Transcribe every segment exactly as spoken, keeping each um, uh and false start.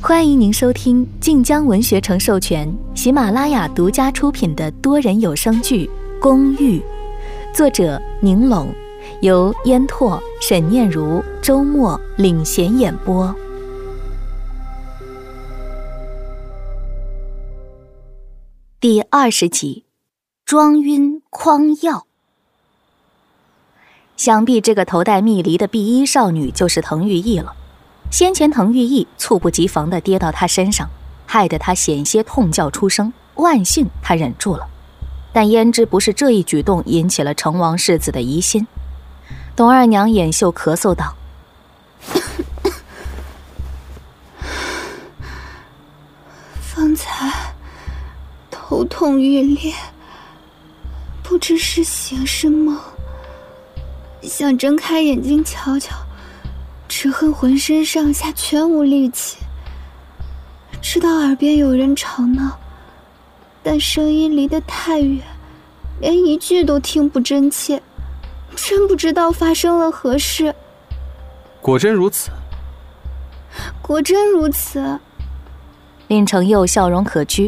欢迎您收听晋江文学城授权、喜马拉雅独家出品的多人有声剧《公寓》，作者宁拢，由烟拓、沈念如、周末领衔演播。第二十集，装晕诓药。想必这个头戴蜜梨的碧衣少女就是滕玉意了。先前滕玉意猝不及防地跌到他身上，害得他险些痛叫出声，万幸他忍住了。但焉知不是这一举动引起了成王世子的疑心。董二娘掩袖咳嗽道： 方才头痛欲裂，不知是醒是梦，想睁开眼睛瞧瞧，只恨浑身上下全无力气。知道耳边有人吵闹，但声音离得太远，连一句都听不真切，真不知道发生了何事。 果真如此？ 果真如此。 令承佑笑容可掬。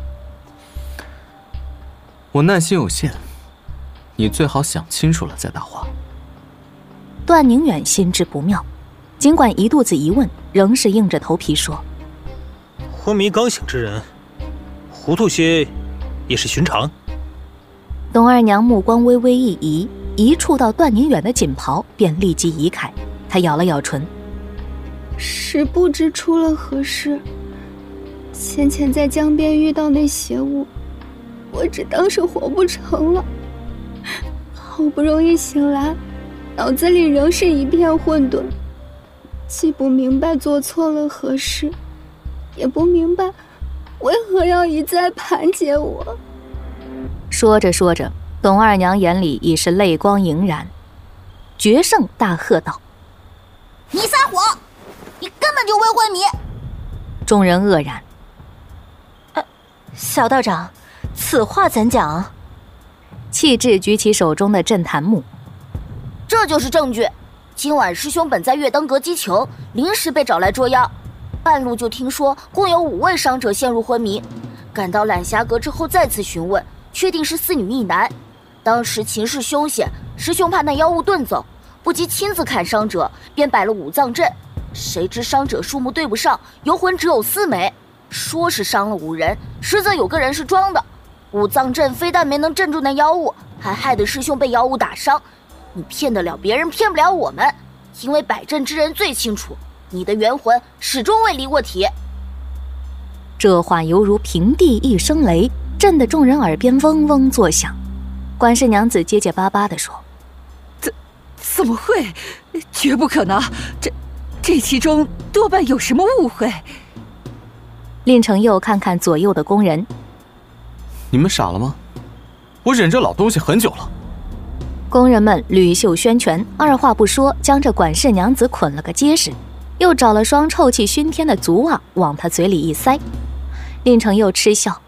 我耐心有限，你最好想清楚了再答话。 段宁远心知不妙，尽管一肚子疑问，仍是硬着头皮说： 昏迷刚醒之人，糊涂些也是寻常。 董二娘目光微微一移，一触到段宁远的锦袍，便立即移开。她咬了咬唇： 实不知出了何事。先前在江边遇到那邪物，我只当是活不成了。好不容易醒来，脑子里仍是一片混沌，既不明白做错了何事，也不明白为何要一再盘结我。 说着说着，董二娘眼里已是泪光盈然。决胜大喝道： 你撒谎，你根本就未昏迷。 众人愕然。 呃，小道长，此话怎讲？ 气质举起手中的镇坛木。 这就是证据。今晚师兄本在月登阁击球，临时被找来捉妖，半路就听说共有五位伤者陷入昏迷，赶到揽霞阁之后再次询问，确定是四女一男。当时情势凶险，师兄怕那妖物遁走，不及亲自看伤者，便摆了五脏阵。谁知伤者数目对不上，游魂只有四枚，说是伤了五人，实则有个人是装的。五脏阵非但没能镇住那妖物，还害得师兄被妖物打伤。你骗得了别人，骗不了我们，因为摆阵之人最清楚，你的元魂始终未离过体。 这话犹如平地一声雷，震得众人耳边嗡嗡作响。管氏娘子结结巴巴地说： 怎怎么会？绝不可能，这这其中多半有什么误会。 令承佑看看左右的工人： 你们傻了吗？我忍这老东西很久了。 工人们捋袖宣拳，二话不说将这管氏娘子捆了个结实，又找了双臭气熏天的足袜往他嘴里一塞。令承佑嗤笑：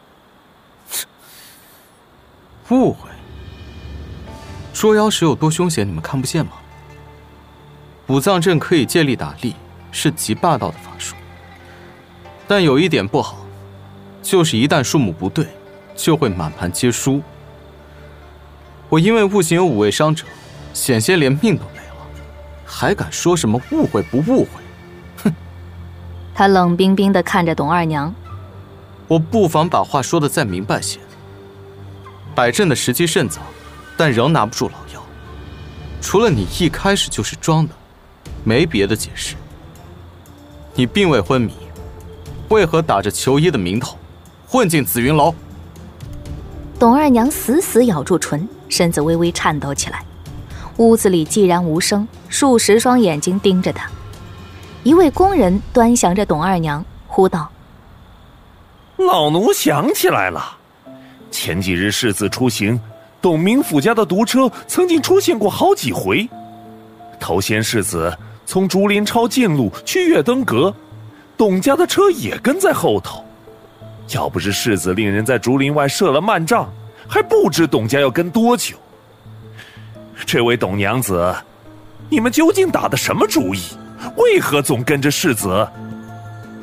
误会？捉妖时有多凶险，你们看不见吗？五脏阵可以借力打力，是极霸道的法术，但有一点不好，就是一旦数目不对，就会满盘皆输。我因为悟性有五位伤者，险些连命都没了，还敢说什么误会不误会？哼！ 他冷冰冰地看着董二娘。 我不妨把话说得再明白些。摆阵的时机甚早，但仍拿不住老妖。除了你一开始就是装的，没别的解释。你并未昏迷，为何打着求医的名头，混进紫云楼？ 董二娘死死咬住唇，身子微微颤抖起来。屋子里寂然无声，数十双眼睛盯着她。一位工人端详着董二娘，呼道： 老奴想起来了，前几日世子出行，董明府家的毒车曾经出现过好几回。头先世子从竹林抄近路去月登阁，董家的车也跟在后头。要不是世子令人在竹林外设了慢帐，还不知董家要跟多久。这位董娘子，你们究竟打的什么主意？为何总跟着世子？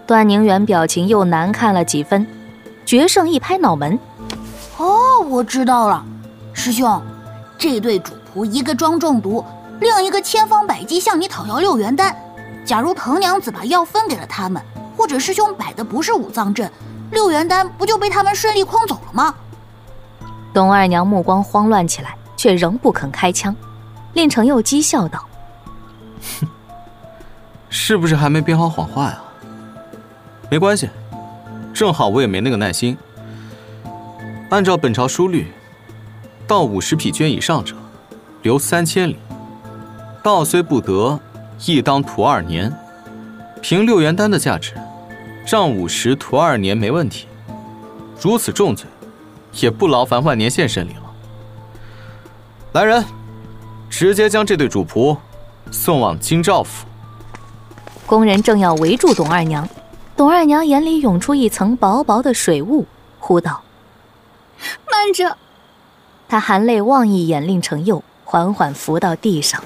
段宁远表情又难看了几分，决胜一拍脑门：“ 哦，我知道了，师兄，这对主仆一个装中毒，另一个千方百计向你讨要六元丹。假如藤娘子把药分给了他们，或者师兄摆的不是五脏阵，六元丹不就被他们顺利诓走了吗？” 董二娘目光慌乱起来，却仍不肯开枪。令程又讥笑道：“ 哼，是不是还没编好谎话呀？没关系，正好我也没那个耐心。按照本朝书律，到五十匹绢以上者，留三千里；到虽不得，亦当徒二年。凭六元丹的价值，杖五十徒二年没问题。如此重罪，也不劳烦万年县审理了。来人，直接将这对主仆送往京兆府。” 工人正要围住董二娘，董二娘眼里涌出一层薄薄的水雾，呼道：“ 慢着！” 她含泪望一眼令程佑，缓缓伏到地上。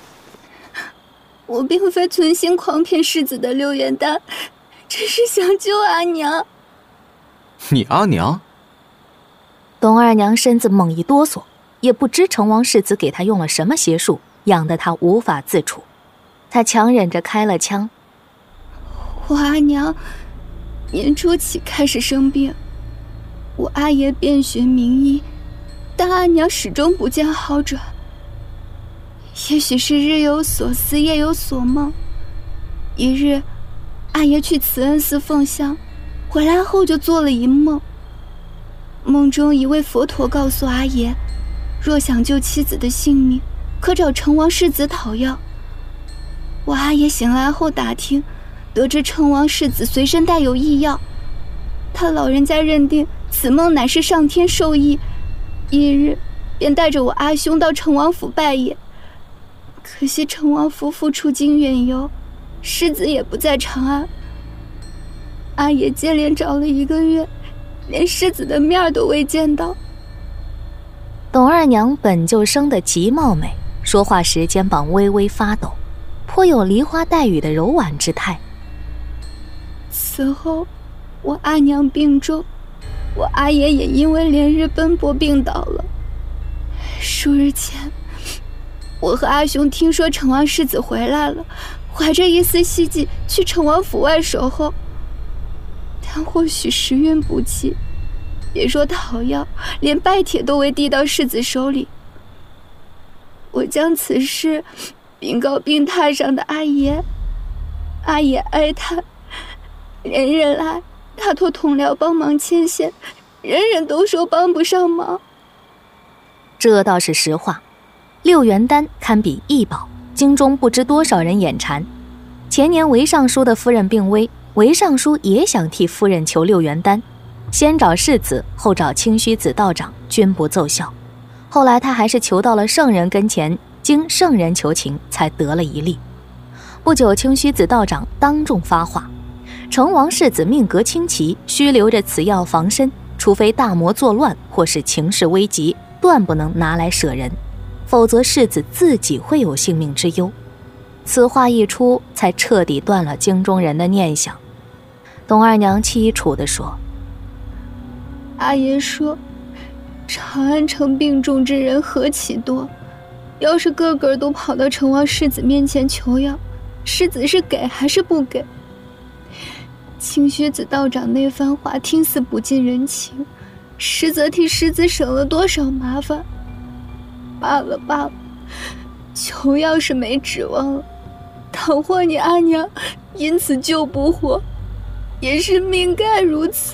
我并非存心诓骗世子的六元丹，只是想救阿娘。 你阿娘？ 董二娘身子猛一哆嗦，也不知成王世子给她用了什么邪术，养得她无法自处。她强忍着开了枪：“ 我阿娘年初起开始生病，我阿爷遍寻名医，但阿娘始终不见好转。也许是日有所思，夜有所梦。一日，阿爷去慈恩寺奉香，回来后就做了一梦。梦中一位佛陀告诉阿爷，若想救妻子的性命，可找成王世子讨要。我阿爷醒来后打听，得知成王世子随身带有异药，他老人家认定此梦乃是上天授意，一日便带着我阿兄到成王府拜谒。可惜成王夫妇出京远游，世子也不在长安。阿爷接连找了一个月，连世子的面都未见到。” 董二娘本就生得极貌美，说话时肩膀微微发抖，颇有梨花带雨的柔婉之态。 此后，我阿娘病重，我阿爷也因为连日奔波病倒了。数日前，我和阿兄听说成王世子回来了，怀着一丝希冀去成王府外守候。但或许时运不济，别说讨药，连拜帖都未递到世子手里。我将此事禀告病榻上的阿爷，阿爷哀叹，连日来他托同僚帮忙牵线，人人都说帮不上忙。 这倒是实话，六元丹堪比异宝，京中不知多少人眼馋。前年韦尚书的夫人病危，韦尚书也想替夫人求六元丹，先找世子，后找清虚子道长，均不奏效。后来他还是求到了圣人跟前，经圣人求情，才得了一例。不久，清虚子道长当众发话：成王世子命格清奇，需留着此药防身，除非大魔作乱或是情势危急，断不能拿来舍人，否则世子自己会有性命之忧。此话一出，才彻底断了京中人的念想。董二娘凄楚地说：“ 阿爷说，长安城病重之人何其多，要是个个都跑到成王世子面前求药，世子是给还是不给？”清虚子道长那番话听似不近人情，实则替世子省了多少麻烦。罢了罢了，求药是没指望了，倘或你阿娘因此救不活，也是命该如此。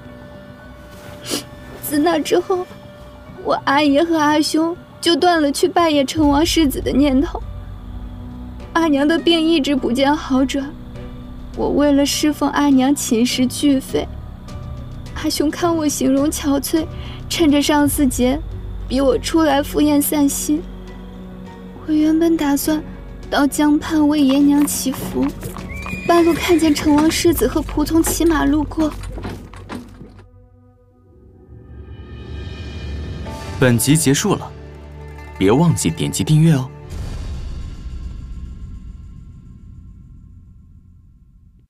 自那之后，我阿爷和阿兄就断了去拜谒成王世子的念头。阿娘的病一直不见好转，我为了侍奉阿娘寝食俱废。阿兄看我形容憔悴，趁着上巳节逼我出来赴宴散心。我原本打算到江畔为爷娘祈福，半路看见成王世子和仆从骑马路过。 本集结束了，别忘记点击订阅哦。